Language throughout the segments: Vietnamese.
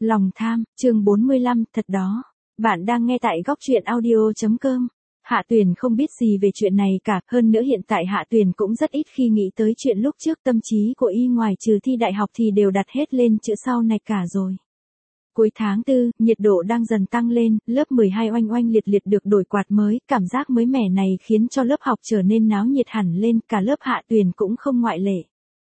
Lòng tham, chương 45, thật đó. Bạn đang nghe tại góc truyện audio.com. Hạ Tuyền không biết gì về chuyện này cả, hơn nữa hiện tại Hạ Tuyền cũng rất ít khi nghĩ tới chuyện lúc trước tâm trí của y ngoài trừ thi đại học thì đều đặt hết lên chữ sau này cả rồi. Cuối tháng 4, nhiệt độ đang dần tăng lên, lớp 12 oanh oanh liệt liệt được đổi quạt mới, cảm giác mới mẻ này khiến cho lớp học trở nên náo nhiệt hẳn lên, cả lớp Hạ Tuyền cũng không ngoại lệ.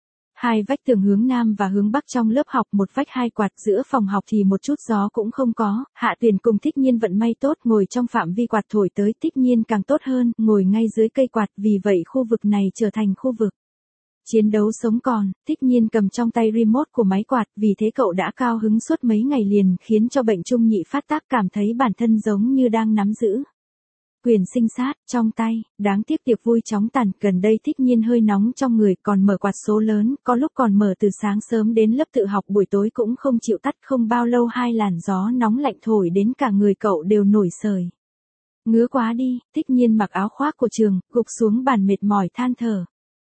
Hai vách tường hướng nam và hướng bắc trong lớp học, một vách hai quạt, giữa phòng học thì một chút gió cũng không có. Hạ Tuyền cùng Thích Nhiên vận may tốt, ngồi trong phạm vi quạt thổi tới, Thích Nhiên càng tốt hơn, ngồi ngay dưới cây quạt, vì vậy khu vực này trở thành khu vực chiến đấu sống còn. Thích Nhiên cầm trong tay remote của máy quạt, vì thế cậu đã cao hứng suốt mấy ngày liền, khiến cho bệnh trung nhị phát tác, cảm thấy bản thân giống như đang nắm giữ quyền sinh sát trong tay. Đáng tiếc tiệc vui chóng tàn, gần đây Thích Nhiên hơi nóng trong người, còn mở quạt số lớn, có lúc còn mở từ sáng sớm đến lớp tự học buổi tối cũng không chịu tắt, không bao lâu hai làn gió nóng lạnh thổi đến cả người cậu đều nổi sời. Ngứa quá đi. Thích Nhiên mặc áo khoác của trường, gục xuống bàn mệt mỏi than thở.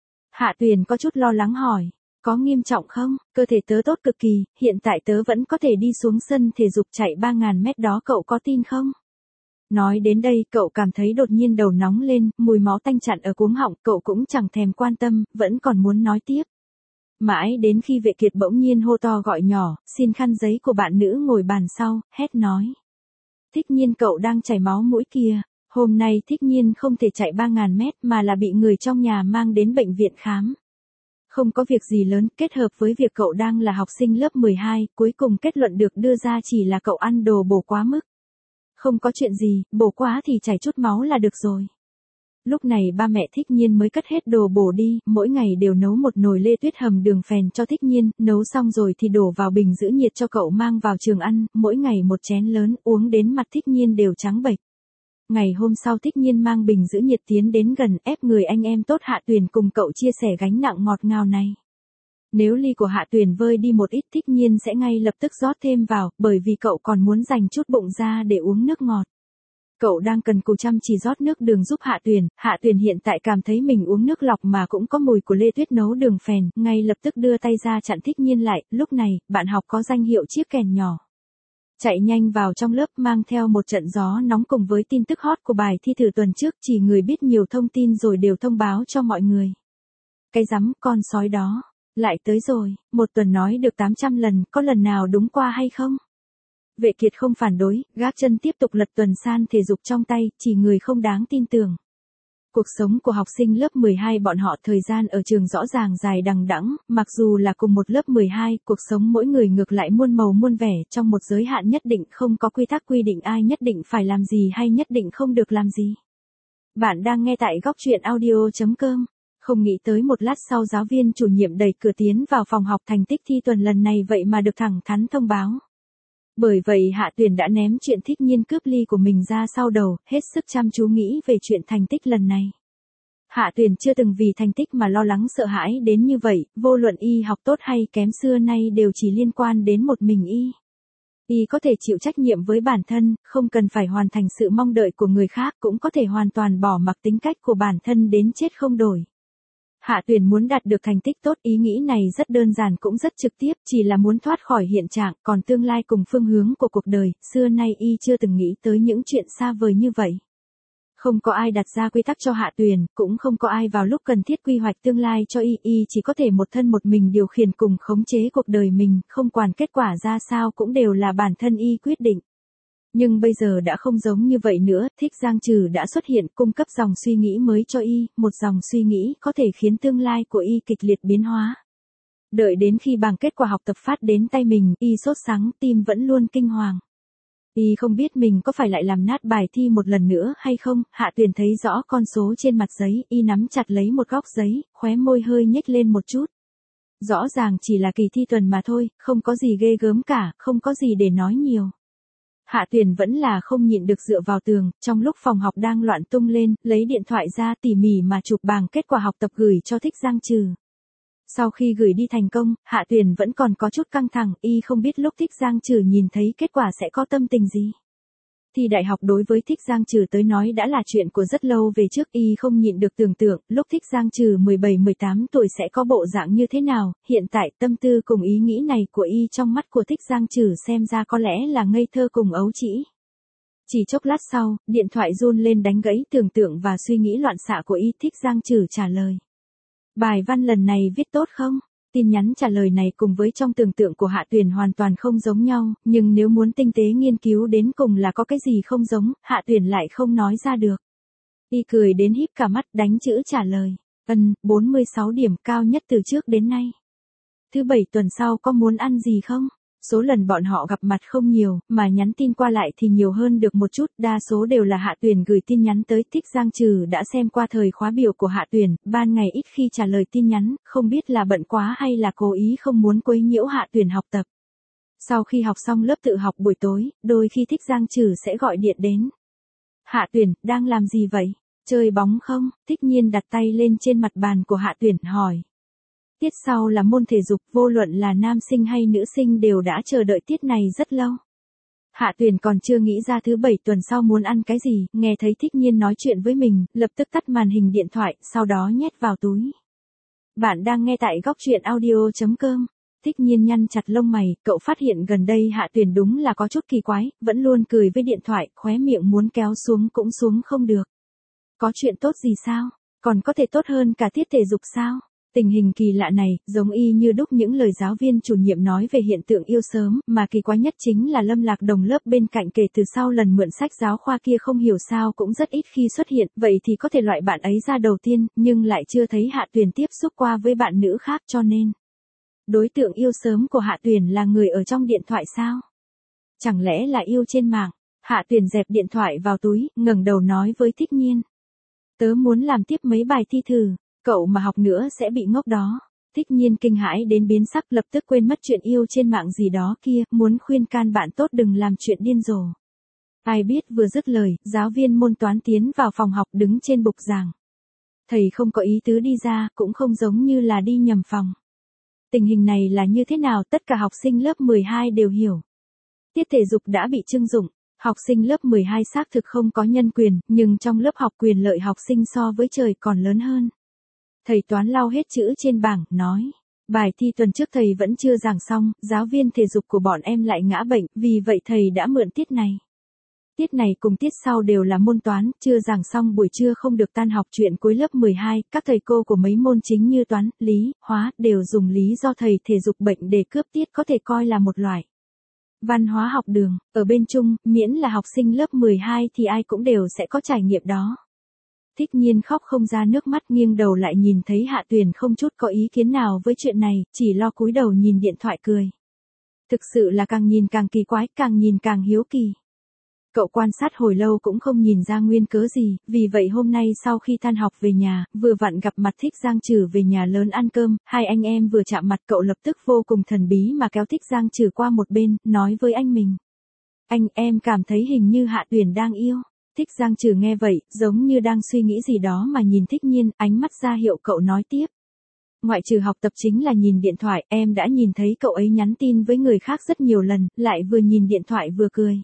Hạ Tuyền có chút lo lắng hỏi, có nghiêm trọng không? Cơ thể tớ tốt cực kỳ, hiện tại tớ vẫn có thể đi xuống sân thể dục chạy 3.000 mét đó, cậu có tin không? Nói đến đây, cậu cảm thấy đột nhiên đầu nóng lên, mùi máu tanh chặn ở cuống họng, cậu cũng chẳng thèm quan tâm, vẫn còn muốn nói tiếp. Mãi đến khi Vệ Kiệt bỗng nhiên hô to gọi nhỏ, xin khăn giấy của bạn nữ ngồi bàn sau, hét nói. Thích Nhiên, cậu đang chảy máu mũi kìa. Hôm nay Thích Nhiên không thể chạy 3.000 mét mà là bị người trong nhà mang đến bệnh viện khám. Không có việc gì lớn, kết hợp với việc cậu đang là học sinh lớp 12, cuối cùng kết luận được đưa ra chỉ là cậu ăn đồ bổ quá mức. Không có chuyện gì, bổ quá thì chảy chút máu là được rồi. Lúc này ba mẹ Thích Nhiên mới cất hết đồ bổ đi, mỗi ngày đều nấu một nồi lê tuyết hầm đường phèn cho Thích Nhiên, nấu xong rồi thì đổ vào bình giữ nhiệt cho cậu mang vào trường ăn, mỗi ngày một chén lớn, uống đến mặt Thích Nhiên đều trắng bệch. Ngày hôm sau Thích Nhiên mang bình giữ nhiệt tiến đến gần, ép người anh em tốt Hạ Tuyền cùng cậu chia sẻ gánh nặng ngọt ngào này. Nếu ly của Hạ Tuyền vơi đi một ít, Thích Nhiên sẽ ngay lập tức rót thêm vào, bởi vì cậu còn muốn dành chút bụng ra để uống nước ngọt. Cậu đang cần cù chăm chỉ rót nước đường giúp Hạ Tuyền hiện tại cảm thấy mình uống nước lọc mà cũng có mùi của lê tuyết nấu đường phèn, ngay lập tức đưa tay ra chặn Thích Nhiên lại. Lúc này, bạn học có danh hiệu chiếc kèn nhỏ chạy nhanh vào trong lớp, mang theo một trận gió nóng cùng với tin tức hot của bài thi thử tuần trước, chỉ người biết nhiều thông tin rồi đều thông báo cho mọi người. Cái rắm, con sói đó lại tới rồi, một tuần nói được 800 lần, có lần nào đúng qua hay không? Vệ Kiệt không phản đối, gác chân tiếp tục lật tuần san thể dục trong tay, chỉ người không đáng tin tưởng. Cuộc sống của học sinh lớp 12 bọn họ thời gian ở trường rõ ràng dài đằng đẵng, mặc dù là cùng một lớp 12, cuộc sống mỗi người ngược lại muôn màu muôn vẻ, trong một giới hạn nhất định, không có quy tắc quy định ai nhất định phải làm gì hay nhất định không được làm gì. Bạn đang nghe tại góc truyện audio.com. Không nghĩ tới một lát sau giáo viên chủ nhiệm đẩy cửa tiến vào phòng học, thành tích thi tuần lần này vậy mà được thẳng thắn thông báo. Bởi vậy Hạ Tuyền đã ném chuyện Thích Nhiên cướp ly của mình ra sau đầu, hết sức chăm chú nghĩ về chuyện thành tích lần này. Hạ Tuyền chưa từng vì thành tích mà lo lắng sợ hãi đến như vậy, vô luận y học tốt hay kém xưa nay đều chỉ liên quan đến một mình y. Y có thể chịu trách nhiệm với bản thân, không cần phải hoàn thành sự mong đợi của người khác, cũng có thể hoàn toàn bỏ mặc tính cách của bản thân đến chết không đổi. Hạ Tuyền muốn đạt được thành tích tốt, ý nghĩ này rất đơn giản cũng rất trực tiếp, chỉ là muốn thoát khỏi hiện trạng, còn tương lai cùng phương hướng của cuộc đời, xưa nay y chưa từng nghĩ tới những chuyện xa vời như vậy. Không có ai đặt ra quy tắc cho Hạ Tuyền, cũng không có ai vào lúc cần thiết quy hoạch tương lai cho y chỉ có thể một thân một mình điều khiển cùng khống chế cuộc đời mình, không quản kết quả ra sao cũng đều là bản thân y quyết định. Nhưng bây giờ đã không giống như vậy nữa, Thích Giang Trừ đã xuất hiện, cung cấp dòng suy nghĩ mới cho y, một dòng suy nghĩ có thể khiến tương lai của y kịch liệt biến hóa. Đợi đến khi bảng kết quả học tập phát đến tay mình, y sốt sắng, tim vẫn luôn kinh hoàng. Y không biết mình có phải lại làm nát bài thi một lần nữa hay không. Hạ Tuyền thấy rõ con số trên mặt giấy, y nắm chặt lấy một góc giấy, khóe môi hơi nhếch lên một chút. Rõ ràng chỉ là kỳ thi tuần mà thôi, không có gì ghê gớm cả, không có gì để nói nhiều. Hạ Tuyền vẫn là không nhịn được dựa vào tường, trong lúc phòng học đang loạn tung lên, lấy điện thoại ra tỉ mỉ mà chụp bảng kết quả học tập gửi cho Thích Giang Trừ. Sau khi gửi đi thành công, Hạ Tuyền vẫn còn có chút căng thẳng, y không biết lúc Thích Giang Trừ nhìn thấy kết quả sẽ có tâm tình gì. Thi đại học đối với Thích Giang Trừ tới nói đã là chuyện của rất lâu về trước, y không nhịn được tưởng tượng, lúc Thích Giang Trừ 17-18 tuổi sẽ có bộ dạng như thế nào, hiện tại tâm tư cùng ý nghĩ này của y trong mắt của Thích Giang Trừ xem ra có lẽ là ngây thơ cùng ấu trĩ. Chỉ chốc lát sau, điện thoại run lên đánh gãy tưởng tượng và suy nghĩ loạn xạ của y. Thích Giang Trừ trả lời. Bài văn lần này viết tốt không? Tin nhắn trả lời này cùng với trong tưởng tượng của Hạ Tuyền hoàn toàn không giống nhau, nhưng nếu muốn tinh tế nghiên cứu đến cùng là có cái gì không giống, Hạ Tuyền lại không nói ra được. Y cười đến híp cả mắt đánh chữ trả lời. 46 điểm, cao nhất từ trước đến nay. Thứ bảy tuần sau có muốn ăn gì không? Số lần bọn họ gặp mặt không nhiều, mà nhắn tin qua lại thì nhiều hơn được một chút, đa số đều là Hạ Tuyền gửi tin nhắn tới. Thích Giang Trừ đã xem qua thời khóa biểu của Hạ Tuyền, ban ngày ít khi trả lời tin nhắn, không biết là bận quá hay là cố ý không muốn quấy nhiễu Hạ Tuyền học tập. Sau khi học xong lớp tự học buổi tối, đôi khi Thích Giang Trừ sẽ gọi điện đến. Hạ Tuyền, đang làm gì vậy? Chơi bóng không? Thích Nhiên đặt tay lên trên mặt bàn của Hạ Tuyền, hỏi. Tiết sau là môn thể dục, vô luận là nam sinh hay nữ sinh đều đã chờ đợi tiết này rất lâu. Hạ Tuyền còn chưa nghĩ ra thứ bảy tuần sau muốn ăn cái gì, nghe thấy Thích Nhiên nói chuyện với mình, lập tức tắt màn hình điện thoại, sau đó nhét vào túi. Bạn đang nghe tại góc truyện audio.com. Thích Nhiên nhăn chặt lông mày, cậu phát hiện gần đây Hạ Tuyền đúng là có chút kỳ quái, vẫn luôn cười với điện thoại, khóe miệng muốn kéo xuống cũng xuống không được. Có chuyện tốt gì sao? Còn có thể tốt hơn cả tiết thể dục sao? Tình hình kỳ lạ này, giống y như đúc những lời giáo viên chủ nhiệm nói về hiện tượng yêu sớm, mà kỳ quái nhất chính là Lâm Lạc đồng lớp bên cạnh kể từ sau lần mượn sách giáo khoa kia không hiểu sao cũng rất ít khi xuất hiện, vậy thì có thể loại bạn ấy ra đầu tiên, nhưng lại chưa thấy Hạ Tuyền tiếp xúc qua với bạn nữ khác cho nên. Đối tượng yêu sớm của Hạ Tuyền là người ở trong điện thoại sao? Chẳng lẽ là yêu trên mạng? Hạ Tuyền dẹp điện thoại vào túi, ngẩng đầu nói với Thích Nhiên. Tớ muốn làm tiếp mấy bài thi thử. Cậu mà học nữa sẽ bị ngốc đó. Thích Nhiên kinh hãi đến biến sắc, lập tức quên mất chuyện yêu trên mạng gì đó kia, muốn khuyên can bạn tốt đừng làm chuyện điên rồ. Ai biết vừa dứt lời, giáo viên môn toán tiến vào phòng học đứng trên bục giảng. Thầy không có ý tứ đi ra, cũng không giống như là đi nhầm phòng. Tình hình này là như thế nào tất cả học sinh lớp 12 đều hiểu. Tiết thể dục đã bị trưng dụng. Học sinh lớp 12 xác thực không có nhân quyền, nhưng trong lớp học quyền lợi học sinh so với trời còn lớn hơn. Thầy toán lau hết chữ trên bảng, nói. Bài thi tuần trước thầy vẫn chưa giảng xong, giáo viên thể dục của bọn em lại ngã bệnh, vì vậy thầy đã mượn tiết này. Tiết này cùng tiết sau đều là môn toán, chưa giảng xong buổi trưa không được tan học. Chuyện cuối lớp 12, các thầy cô của mấy môn chính như toán, lý, hóa, đều dùng lý do thầy thể dục bệnh để cướp tiết, có thể coi là một loại văn hóa học đường, ở bên chung, miễn là học sinh lớp 12 thì ai cũng đều sẽ có trải nghiệm đó. Thích Nhiên khóc không ra nước mắt, nghiêng đầu lại nhìn thấy Hạ Tuyền không chút có ý kiến nào với chuyện này, chỉ lo cúi đầu nhìn điện thoại cười. Thực sự là càng nhìn càng kỳ quái, càng nhìn càng hiếu kỳ. Cậu quan sát hồi lâu cũng không nhìn ra nguyên cớ gì, vì vậy hôm nay sau khi tan học về nhà, vừa vặn gặp mặt Thích Giang Trừ về nhà lớn ăn cơm, hai anh em vừa chạm mặt cậu lập tức vô cùng thần bí mà kéo Thích Giang Trừ qua một bên, nói với anh mình. Anh, em cảm thấy hình như Hạ Tuyền đang yêu. Thích Giang Trừ nghe vậy, giống như đang suy nghĩ gì đó mà nhìn Thích Nhiên, ánh mắt ra hiệu cậu nói tiếp. Ngoại trừ học tập chính là nhìn điện thoại, em đã nhìn thấy cậu ấy nhắn tin với người khác rất nhiều lần, lại vừa nhìn điện thoại vừa cười.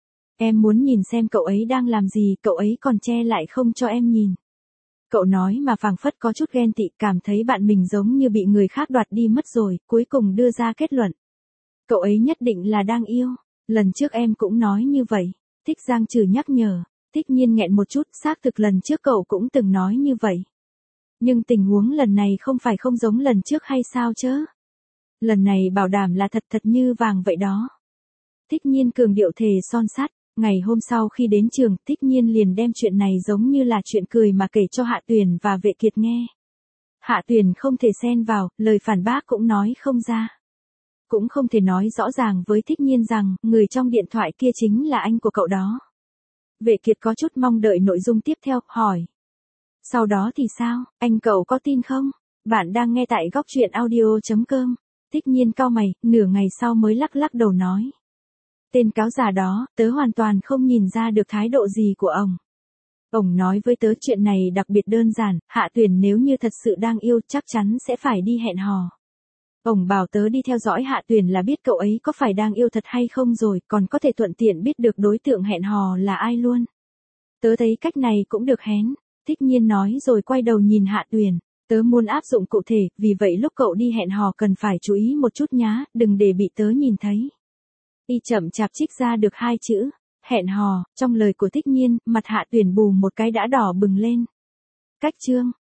Em muốn nhìn xem cậu ấy đang làm gì, cậu ấy còn che lại không cho em nhìn. Cậu nói mà phảng phất có chút ghen tị, cảm thấy bạn mình giống như bị người khác đoạt đi mất rồi, cuối cùng đưa ra kết luận. Cậu ấy nhất định là đang yêu, lần trước em cũng nói như vậy. Thích Giang Trừ nhắc nhở. Thích Nhiên nghẹn một chút, xác thực lần trước cậu cũng từng nói như vậy. Nhưng tình huống lần này không phải không giống lần trước hay sao chứ? Lần này bảo đảm là thật thật như vàng vậy đó. Thích Nhiên cường điệu thề son sắt. Ngày hôm sau khi đến trường, Thích Nhiên liền đem chuyện này giống như là chuyện cười mà kể cho Hạ Tuyền và Vệ Kiệt nghe. Hạ Tuyền không thể xen vào, lời phản bác cũng nói không ra. Cũng không thể nói rõ ràng với Thích Nhiên rằng, người trong điện thoại kia chính là anh của cậu đó. Vệ Kiệt có chút mong đợi nội dung tiếp theo, hỏi. Sau đó thì sao, anh cậu có tin không? Bạn đang nghe tại góc truyện audio.com. Thích Nhiên cau mày, nửa ngày sau mới lắc lắc đầu nói. Tên cáo già đó, tớ hoàn toàn không nhìn ra được thái độ gì của ông. Ông nói với tớ chuyện này đặc biệt đơn giản, Hạ Tuyền nếu như thật sự đang yêu chắc chắn sẽ phải đi hẹn hò. Ổng bảo tớ đi theo dõi Hạ Tuyền là biết cậu ấy có phải đang yêu thật hay không rồi, còn có thể thuận tiện biết được đối tượng hẹn hò là ai luôn. Tớ thấy cách này cũng được hén. Thích Nhiên nói rồi quay đầu nhìn Hạ Tuyền. Tớ muốn áp dụng cụ thể, vì vậy lúc cậu đi hẹn hò cần phải chú ý một chút nhá, đừng để bị tớ nhìn thấy. Y chậm chạp trích ra được 2 chữ. Hẹn hò, trong lời của Thích Nhiên, mặt Hạ Tuyền bù một cái đã đỏ bừng lên. Cách chương.